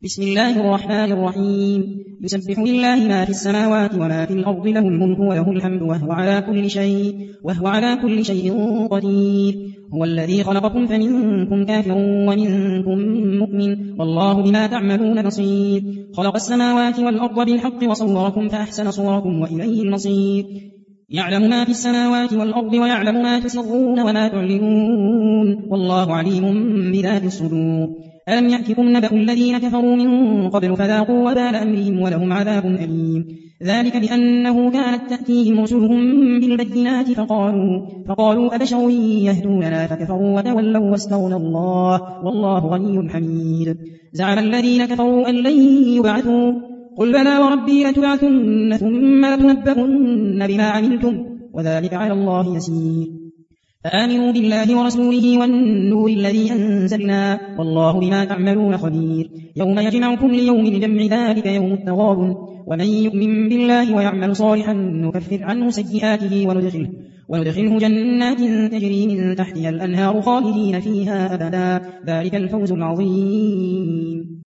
بسم الله الرحمن الرحيم يسبح لله ما في السماوات وما في الأرض له الملك وله الحمد وهو على كل شيء قدير هو الذي خلقكم فمنكم كافر ومنكم مؤمن والله بما تعملون بصير خلق السماوات والأرض بالحق وصوركم فأحسن صوركم وإليه المصير يعلم ما في السماوات والأرض ويعلم ما تسرون وما تعلنون والله عليم بذات الصدور ألم يأتكم نبأ الذين كفروا من قبل فذاقوا وبال أمرهم ولهم عذاب أليم ذلك بأنه كانت تأتيهم رسلهم بالبينات فقالوا أبشر يهدوننا فكفروا وتولوا واستغنى الله والله غني حميد زعم الذين كفروا أن لن يبعثوا قل بلى وربي لتبعثن ثم لتنبؤن بما عملتم وذلك على الله يسير فآمنوا بالله ورسوله والنور الذي أنزلنا والله بما تعملون خبير يوم يجمعكم ليوم الجمع ذلك يوم التغابن ومن يؤمن بالله ويعمل صالحا نكفر عنه سيئاته وندخله جنات تجري من تحتها الأنهار خالدين فيها أبدا ذلك الفوز العظيم